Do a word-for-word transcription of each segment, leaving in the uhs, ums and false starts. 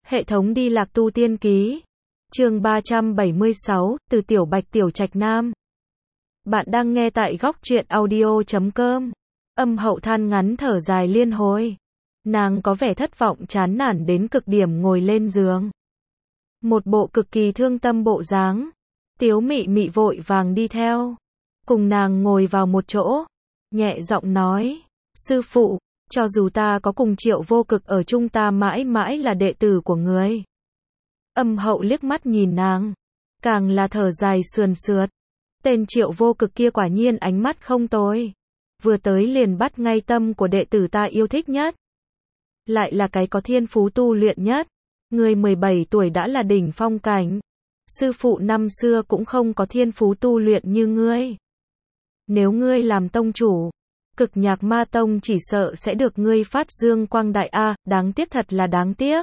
Hệ thống đi lạc tu tiên ký. Chương ba trăm bảy mươi sáu, từ Tiểu Bạch Tiểu Trạch Nam. Bạn đang nghe tại góc truyện audio chấm com. Âm Hậu than ngắn thở dài liên hồi. Nàng có vẻ thất vọng chán nản đến cực điểm ngồi lên giường. Một bộ cực kỳ thương tâm bộ dáng. Tiếu Mị Mị vội vàng đi theo. Cùng nàng ngồi vào một chỗ. Nhẹ giọng nói. Sư phụ, cho dù ta có cùng Triệu Vô Cực ở chung ta mãi mãi là đệ tử của người. Âm Hậu liếc mắt nhìn nàng. Càng là thở dài sườn sượt. Tên Triệu Vô Cực kia quả nhiên ánh mắt không tồi. Vừa tới liền bắt ngay tâm của đệ tử ta yêu thích nhất. Lại là cái có thiên phú tu luyện nhất. Người mười bảy tuổi đã là đỉnh phong cảnh. Sư phụ năm xưa cũng không có thiên phú tu luyện như ngươi. Nếu ngươi làm tông chủ, Cực Nhạc Ma Tông chỉ sợ sẽ được ngươi phát dương quang đại a, đáng tiếc thật là đáng tiếc.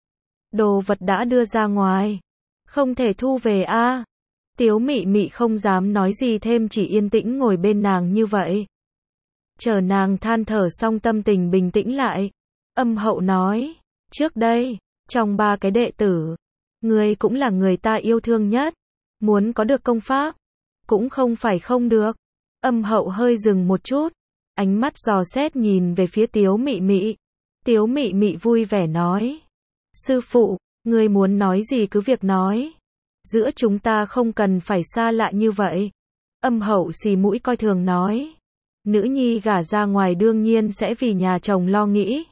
Đồ vật đã đưa ra ngoài, không thể thu về a. Tiếu Mị Mị không dám nói gì thêm, chỉ yên tĩnh ngồi bên nàng như vậy. Chờ nàng than thở xong tâm tình bình tĩnh lại, Âm Hậu nói, trước đây, trong ba cái đệ tử, ngươi cũng là người ta yêu thương nhất, muốn có được công pháp, cũng không phải không được. Âm Hậu hơi dừng một chút, ánh mắt dò xét nhìn về phía Tiếu Mị Mị. Tiếu Mị Mị vui vẻ nói, sư phụ, ngươi muốn nói gì cứ việc nói. Giữa chúng ta không cần phải xa lạ như vậy. Âm Hậu xì mũi coi thường nói, nữ nhi gả ra ngoài đương nhiên sẽ vì nhà chồng lo nghĩ.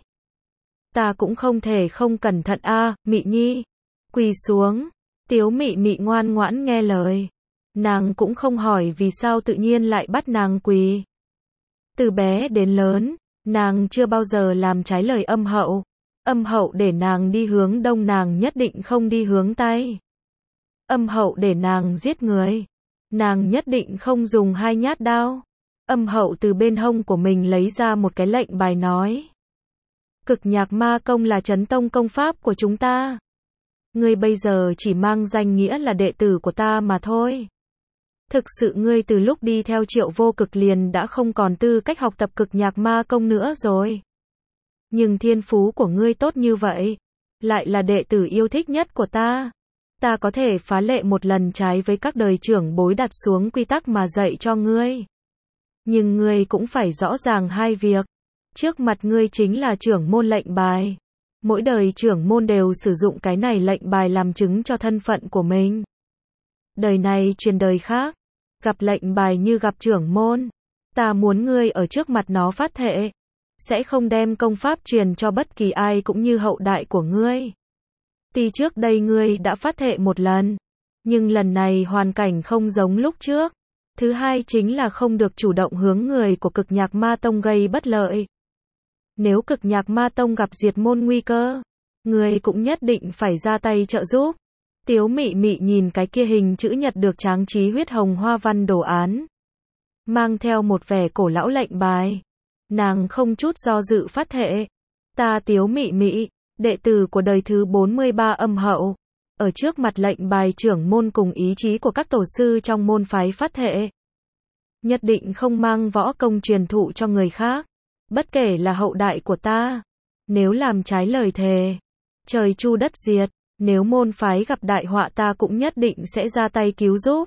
Ta cũng không thể không cẩn thận a, à, Mị Nhi. Quỳ xuống. Tiếu Mị Mị ngoan ngoãn nghe lời. Nàng cũng không hỏi vì sao tự nhiên lại bắt nàng quỳ. Từ bé đến lớn, nàng chưa bao giờ làm trái lời Âm Hậu. Âm Hậu để nàng đi hướng đông nàng nhất định không đi hướng tây. Âm Hậu để nàng giết người, nàng nhất định không dùng hai nhát đao. Âm Hậu từ bên hông của mình lấy ra một cái lệnh bài nói, Cực Nhạc Ma Công là chấn tông công pháp của chúng ta. Ngươi bây giờ chỉ mang danh nghĩa là đệ tử của ta mà thôi. Thực sự ngươi từ lúc đi theo Triệu Vô Cực liền đã không còn tư cách học tập Cực Nhạc Ma Công nữa rồi. Nhưng thiên phú của ngươi tốt như vậy, lại là đệ tử yêu thích nhất của ta. Ta có thể phá lệ một lần trái với các đời trưởng bối đặt xuống quy tắc mà dạy cho ngươi. Nhưng ngươi cũng phải rõ ràng hai việc. Trước mặt ngươi chính là trưởng môn lệnh bài. Mỗi đời trưởng môn đều sử dụng cái này lệnh bài làm chứng cho thân phận của mình. Đời này truyền đời khác, gặp lệnh bài như gặp trưởng môn. Ta muốn ngươi ở trước mặt nó phát thệ, sẽ không đem công pháp truyền cho bất kỳ ai cũng như hậu đại của ngươi. Tuy trước đây ngươi đã phát thệ một lần, nhưng lần này hoàn cảnh không giống lúc trước. Thứ hai chính là không được chủ động hướng người của Cực Nhạc Ma Tông gây bất lợi. Nếu Cực Nhạc Ma Tông gặp diệt môn nguy cơ, ngươi cũng nhất định phải ra tay trợ giúp. Tiếu Mị Mị nhìn cái kia hình chữ nhật được tráng trí huyết hồng hoa văn đồ án, mang theo một vẻ cổ lão lệnh bài. Nàng không chút do dự phát thệ. Ta Tiếu Mị Mị, đệ tử của đời thứ bốn mươi ba Âm Hậu, ở trước mặt lệnh bài trưởng môn cùng ý chí của các tổ sư trong môn phái phát thệ, nhất định không mang võ công truyền thụ cho người khác, bất kể là hậu đại của ta. Nếu làm trái lời thề, trời chu đất diệt. Nếu môn phái gặp đại họa ta cũng nhất định sẽ ra tay cứu giúp.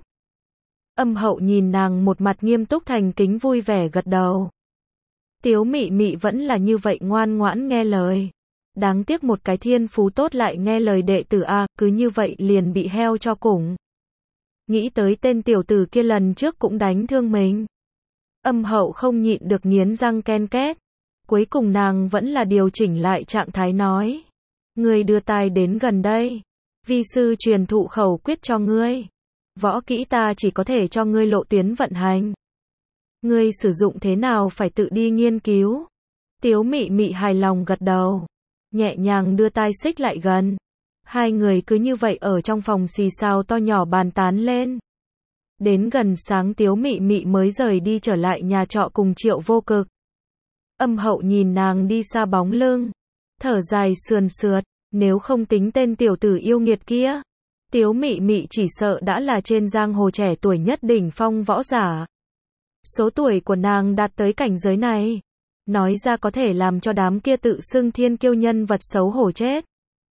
Âm Hậu nhìn nàng một mặt nghiêm túc thành kính vui vẻ gật đầu. Tiếu Mị Mị vẫn là như vậy ngoan ngoãn nghe lời. Đáng tiếc một cái thiên phú tốt lại nghe lời đệ tử a, cứ như vậy liền bị heo cho củng. Nghĩ tới tên tiểu tử kia lần trước cũng đánh thương mình. Âm Hậu không nhịn được nghiến răng ken két. Cuối cùng nàng vẫn là điều chỉnh lại trạng thái nói, ngươi đưa tai đến gần đây. Vi sư truyền thụ khẩu quyết cho ngươi. Võ kỹ ta chỉ có thể cho ngươi lộ tuyến vận hành. Ngươi sử dụng thế nào phải tự đi nghiên cứu. Tiếu Mị Mị hài lòng gật đầu, nhẹ nhàng đưa tai xích lại gần. Hai người cứ như vậy ở trong phòng xì xào to nhỏ bàn tán lên. Đến gần sáng Tiếu Mị Mị mới rời đi trở lại nhà trọ cùng Triệu Vô Cực. Âm Hậu nhìn nàng đi xa bóng lưng, thở dài sườn sượt. Nếu không tính tên tiểu tử yêu nghiệt kia, Tiếu Mị Mị chỉ sợ đã là trên giang hồ trẻ tuổi nhất đỉnh phong võ giả. Số tuổi của nàng đạt tới cảnh giới này, nói ra có thể làm cho đám kia tự xưng thiên kiêu nhân vật xấu hổ chết.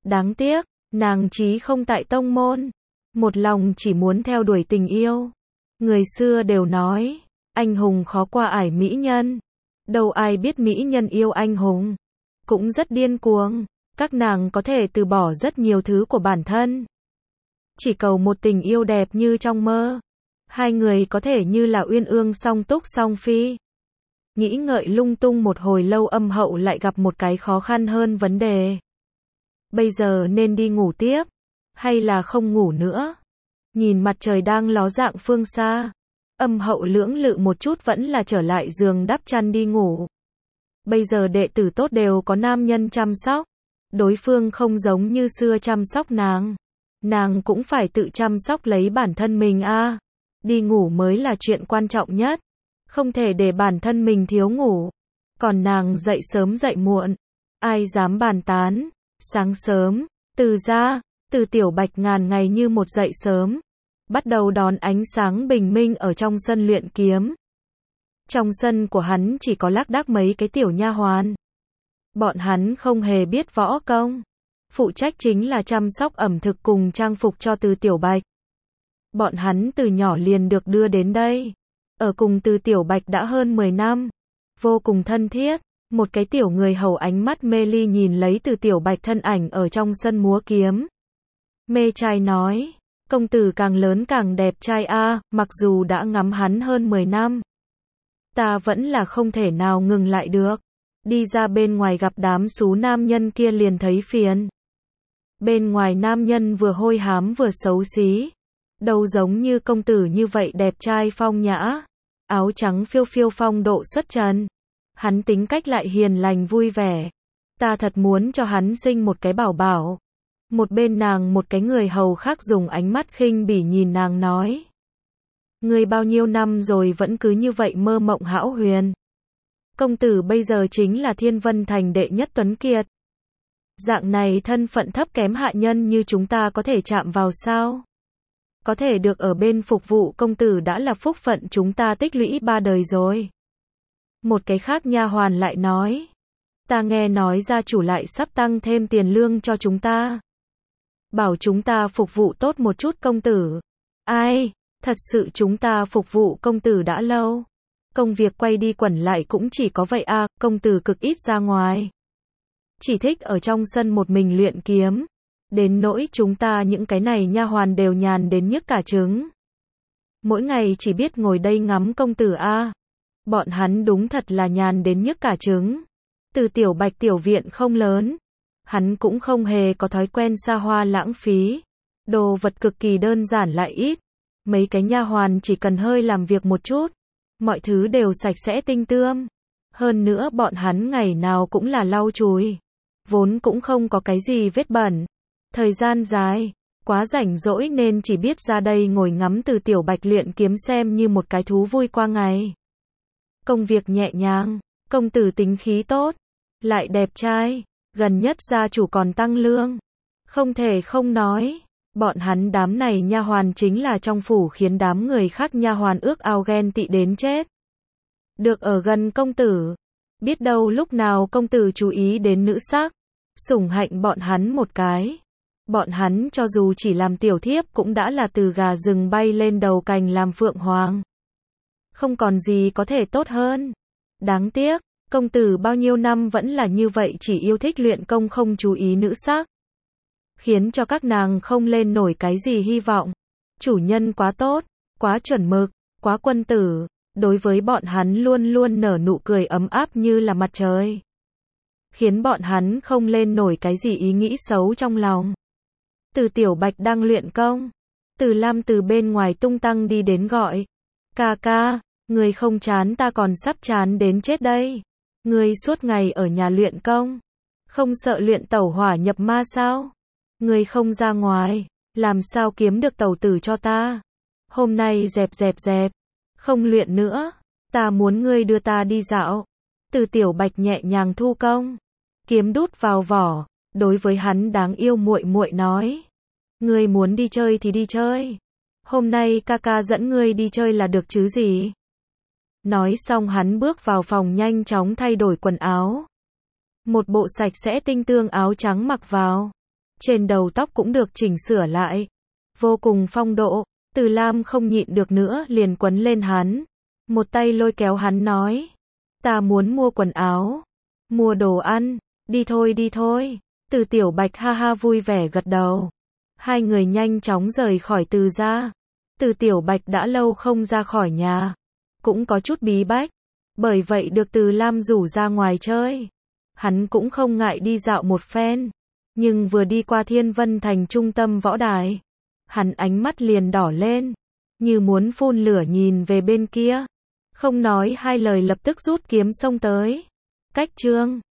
Đáng tiếc, nàng chí không tại tông môn, một lòng chỉ muốn theo đuổi tình yêu. Người xưa đều nói, anh hùng khó qua ải mỹ nhân. Đâu ai biết mỹ nhân yêu anh hùng, cũng rất điên cuồng. Các nàng có thể từ bỏ rất nhiều thứ của bản thân, chỉ cầu một tình yêu đẹp như trong mơ. Hai người có thể như là uyên ương song túc song phi. Nghĩ ngợi lung tung một hồi lâu, Âm Hậu lại gặp một cái khó khăn hơn vấn đề. Bây giờ nên đi ngủ tiếp, hay là không ngủ nữa? Nhìn mặt trời đang ló dạng phương xa, Âm Hậu lưỡng lự một chút, vẫn là trở lại giường đắp chăn đi ngủ. Bây giờ đệ tử tốt đều có nam nhân chăm sóc, đối phương không giống như xưa chăm sóc nàng, nàng cũng phải tự chăm sóc lấy bản thân mình a. À. Đi ngủ mới là chuyện quan trọng nhất, không thể để bản thân mình thiếu ngủ. Còn nàng dậy sớm dậy muộn, ai dám bàn tán. Sáng sớm, Từ ra, Từ Tiểu Bạch ngàn ngày như một dậy sớm, bắt đầu đón ánh sáng bình minh ở trong sân luyện kiếm. Trong sân của hắn chỉ có lác đác mấy cái tiểu nha hoàn. Bọn hắn không hề biết võ công, phụ trách chính là chăm sóc ẩm thực cùng trang phục cho Từ Tiểu Bạch. Bọn hắn từ nhỏ liền được đưa đến đây, ở cùng Từ Tiểu Bạch đã hơn mười năm, vô cùng thân thiết. Một cái tiểu người hầu ánh mắt mê ly nhìn lấy Từ Tiểu Bạch thân ảnh ở trong sân múa kiếm. Mê trai nói, công tử càng lớn càng đẹp trai a. À, mặc dù đã ngắm hắn hơn mười năm, ta vẫn là không thể nào ngừng lại được. Đi ra bên ngoài gặp đám xú nam nhân kia liền thấy phiền. Bên ngoài nam nhân vừa hôi hám vừa xấu xí, đâu giống như công tử như vậy đẹp trai phong nhã, áo trắng phiêu phiêu phong độ xuất trần. Hắn tính cách lại hiền lành vui vẻ, ta thật muốn cho hắn sinh một cái bảo bảo. Một bên nàng một cái người hầu khác dùng ánh mắt khinh bỉ nhìn nàng nói, ngươi bao nhiêu năm rồi vẫn cứ như vậy mơ mộng hão huyền. Công tử bây giờ chính là Thiên Vân Thành đệ nhất tuấn kiệt, dạng này thân phận thấp kém hạ nhân như chúng ta có thể chạm vào sao? Có thể được ở bên phục vụ công tử đã là phúc phận chúng ta tích lũy ba đời rồi. Một cái khác nha hoàn lại nói, ta nghe nói gia chủ lại sắp tăng thêm tiền lương cho chúng ta, bảo chúng ta phục vụ tốt một chút công tử. Ai, thật sự chúng ta phục vụ công tử đã lâu, công việc quay đi quẩn lại cũng chỉ có vậy a. À, công tử cực ít ra ngoài, chỉ thích ở trong sân một mình luyện kiếm, đến nỗi chúng ta những cái này nha hoàn đều nhàn đến nhức cả trứng, mỗi ngày chỉ biết ngồi đây ngắm công tử a. À. Bọn hắn đúng thật là nhàn đến nhức cả trứng. Từ Tiểu Bạch tiểu viện không lớn, hắn cũng không hề có thói quen xa hoa lãng phí, đồ vật cực kỳ đơn giản lại ít. Mấy cái nha hoàn chỉ cần hơi làm việc một chút, mọi thứ đều sạch sẽ tinh tươm. Hơn nữa bọn hắn ngày nào cũng là lau chùi, vốn cũng không có cái gì vết bẩn. Thời gian dài, quá rảnh rỗi nên chỉ biết ra đây ngồi ngắm Từ Tiểu Bạch luyện kiếm xem như một cái thú vui qua ngày. Công việc nhẹ nhàng, công tử tính khí tốt, lại đẹp trai, gần nhất gia chủ còn tăng lương. Không thể không nói, bọn hắn đám này nha hoàn chính là trong phủ khiến đám người khác nha hoàn ước ao ghen tị đến chết. Được ở gần công tử, biết đâu lúc nào công tử chú ý đến nữ sắc, sủng hạnh bọn hắn một cái. Bọn hắn cho dù chỉ làm tiểu thiếp cũng đã là từ gà rừng bay lên đầu cành làm phượng hoàng. Không còn gì có thể tốt hơn. Đáng tiếc, công tử bao nhiêu năm vẫn là như vậy, chỉ yêu thích luyện công không chú ý nữ sắc, khiến cho các nàng không lên nổi cái gì hy vọng. Chủ nhân quá tốt, quá chuẩn mực, quá quân tử, đối với bọn hắn luôn luôn nở nụ cười ấm áp như là mặt trời, khiến bọn hắn không lên nổi cái gì ý nghĩ xấu trong lòng. Từ Tiểu Bạch đang luyện công, Từ Lam từ bên ngoài tung tăng đi đến gọi, ca ca, người không chán ta còn sắp chán đến chết đây. Người suốt ngày ở nhà luyện công, không sợ luyện tẩu hỏa nhập ma sao? Người không ra ngoài, làm sao kiếm được tẩu tử cho ta? Hôm nay dẹp dẹp dẹp, không luyện nữa, ta muốn ngươi đưa ta đi dạo. Từ Tiểu Bạch nhẹ nhàng thu công, kiếm đút vào vỏ, đối với hắn đáng yêu muội muội nói, ngươi muốn đi chơi thì đi chơi, hôm nay ca ca dẫn ngươi đi chơi là được chứ gì. Nói xong hắn bước vào phòng nhanh chóng thay đổi quần áo, một bộ sạch sẽ tinh tươm áo trắng mặc vào, trên đầu tóc cũng được chỉnh sửa lại, vô cùng phong độ. Từ Lam không nhịn được nữa liền quấn lên hắn, một tay lôi kéo hắn nói, ta muốn mua quần áo, mua đồ ăn, đi thôi đi thôi. Từ Tiểu Bạch ha ha vui vẻ gật đầu. Hai người nhanh chóng rời khỏi Từ gia. Từ Tiểu Bạch đã lâu không ra khỏi nhà, cũng có chút bí bách, bởi vậy được Từ Lam rủ ra ngoài chơi. Hắn cũng không ngại đi dạo một phen, nhưng vừa đi qua Thiên Vân Thành trung tâm võ đài, hắn ánh mắt liền đỏ lên, như muốn phun lửa nhìn về bên kia, không nói hai lời lập tức rút kiếm xông tới. Cách chương